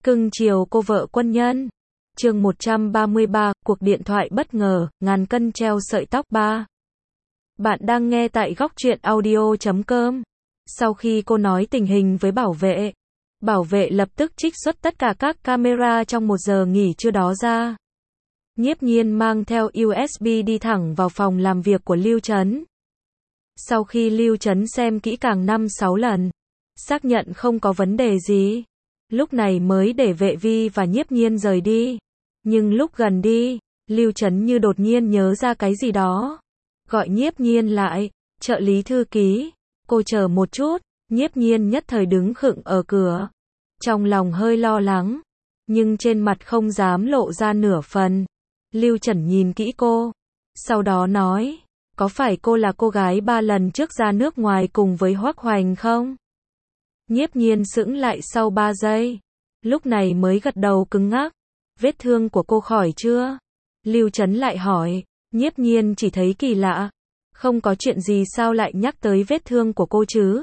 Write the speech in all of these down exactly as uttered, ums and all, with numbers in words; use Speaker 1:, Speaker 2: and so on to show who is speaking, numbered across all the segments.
Speaker 1: Cưng chiều cô vợ quân nhân. Chương một trăm ba mươi ba, cuộc điện thoại bất ngờ, ngàn cân treo sợi tóc ba. Bạn đang nghe tại góc truyện audio chấm com. Sau khi cô nói tình hình với bảo vệ, bảo vệ lập tức trích xuất tất cả các camera trong một giờ nghỉ trưa đó ra. Nhiếp Nhiên mang theo u ét bê đi thẳng vào phòng làm việc của Lưu Trấn. Sau khi Lưu Trấn xem kỹ càng năm sáu lần, xác nhận không có vấn đề gì, lúc này mới để Vệ Vi và Nhiếp Nhiên rời đi. Nhưng lúc gần đi, Lưu Trấn như đột nhiên nhớ ra cái gì đó, gọi Nhiếp Nhiên lại. Trợ lý thư ký, cô chờ một chút. Nhiếp Nhiên nhất thời đứng khựng ở cửa, trong lòng hơi lo lắng, nhưng trên mặt không dám lộ ra nửa phần. Lưu Trấn nhìn kỹ cô, sau đó nói, có phải cô là cô gái ba lần trước ra nước ngoài cùng với Hoắc Hoành không? Nhiếp Nhiên sững lại sau ba giây, lúc này mới gật đầu cứng ngắc. Vết thương của cô khỏi chưa? Lưu Trấn lại hỏi. Nhiếp Nhiên chỉ thấy kỳ lạ, không có chuyện gì sao lại nhắc tới vết thương của cô chứ?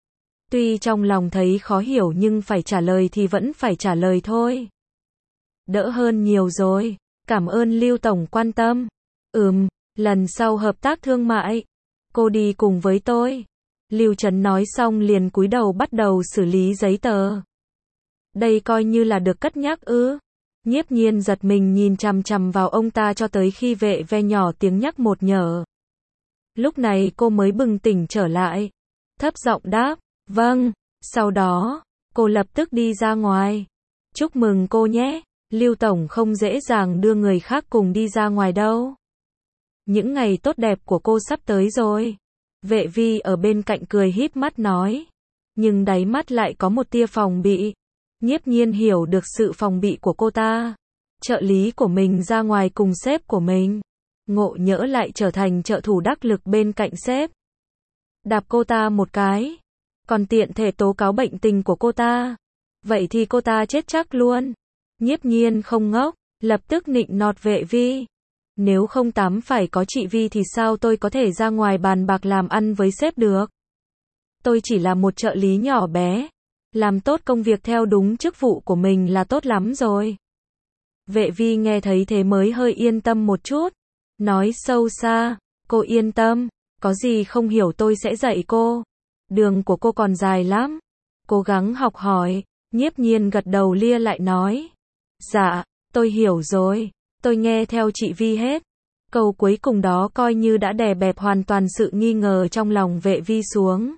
Speaker 1: Tuy trong lòng thấy khó hiểu nhưng phải trả lời thì vẫn phải trả lời thôi. Đỡ hơn nhiều rồi, cảm ơn Lưu Tổng quan tâm. Ừm, lần sau hợp tác thương mại, cô đi cùng với tôi. Lưu Trấn nói xong liền cúi đầu bắt đầu xử lý giấy tờ. Đây coi như là được cất nhắc ư? Nhiếp Nhiên giật mình nhìn chằm chằm vào ông ta cho tới khi Vệ Ve nhỏ tiếng nhắc một nhở. Lúc này cô mới bừng tỉnh trở lại, thấp giọng đáp, vâng. Sau đó, cô lập tức đi ra ngoài. Chúc mừng cô nhé, Lưu Tổng không dễ dàng đưa người khác cùng đi ra ngoài đâu. Những ngày tốt đẹp của cô sắp tới rồi. Vệ Vi ở bên cạnh cười híp mắt nói, nhưng đáy mắt lại có một tia phòng bị. Nhiếp Nhiên hiểu được sự phòng bị của cô ta. Trợ lý của mình ra ngoài cùng sếp của mình, ngộ nhỡ lại trở thành trợ thủ đắc lực bên cạnh sếp. Đạp cô ta một cái, còn tiện thể tố cáo bệnh tình của cô ta. Vậy thì cô ta chết chắc luôn. Nhiếp Nhiên không ngốc, lập tức nịnh nọt Vệ Vi. Nếu không tắm phải có chị Vi thì sao tôi có thể ra ngoài bàn bạc làm ăn với sếp được? Tôi chỉ là một trợ lý nhỏ bé, làm tốt công việc theo đúng chức vụ của mình là tốt lắm rồi. Vệ Vi nghe thấy thế mới hơi yên tâm một chút, nói sâu xa, cô yên tâm, có gì không hiểu tôi sẽ dạy cô. Đường của cô còn dài lắm, cố gắng học hỏi. Nhiếp Nhiên gật đầu lia lại nói, dạ, tôi hiểu rồi, tôi nghe theo chị Vi hết. Câu cuối cùng đó coi như đã đè bẹp hoàn toàn sự nghi ngờ trong lòng Vệ Vi xuống.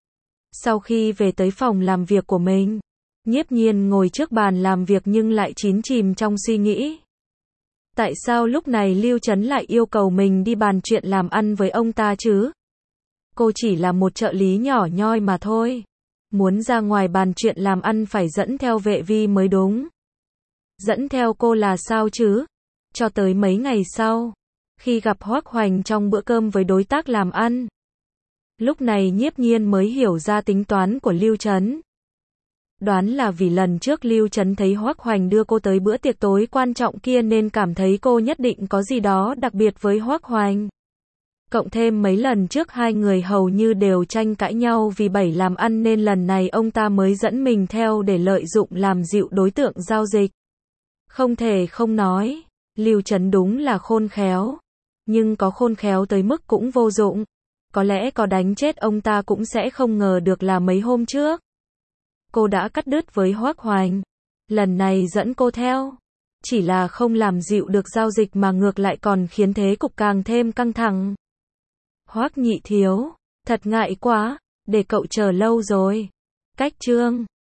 Speaker 1: Sau khi về tới phòng làm việc của mình, Nhiếp Nhiên ngồi trước bàn làm việc nhưng lại chín chìm trong suy nghĩ. Tại sao lúc này Lưu Trấn lại yêu cầu mình đi bàn chuyện làm ăn với ông ta chứ? Cô chỉ là một trợ lý nhỏ nhoi mà thôi. Muốn ra ngoài bàn chuyện làm ăn phải dẫn theo Vệ Vi mới đúng. Dẫn theo cô là sao chứ? Cho tới mấy ngày sau, khi gặp Hoắc Hoành trong bữa cơm với đối tác làm ăn, lúc này Nhiếp Nhiên mới hiểu ra tính toán của Lưu Trấn. Đoán là vì lần trước Lưu Trấn thấy Hoắc Hoành đưa cô tới bữa tiệc tối quan trọng kia nên cảm thấy cô nhất định có gì đó đặc biệt với Hoắc Hoành. Cộng thêm mấy lần trước hai người hầu như đều tranh cãi nhau vì bẫy làm ăn nên lần này ông ta mới dẫn mình theo để lợi dụng làm dịu đối tượng giao dịch. Không thể không nói, Lưu Trấn đúng là khôn khéo. Nhưng có khôn khéo tới mức cũng vô dụng. Có lẽ có đánh chết ông ta cũng sẽ không ngờ được là mấy hôm trước cô đã cắt đứt với Hoắc Hoành. Lần này dẫn cô theo, chỉ là không làm dịu được giao dịch mà ngược lại còn khiến thế cục càng thêm căng thẳng. Hoắc nhị thiếu, thật ngại quá, để cậu chờ lâu rồi. Cách chương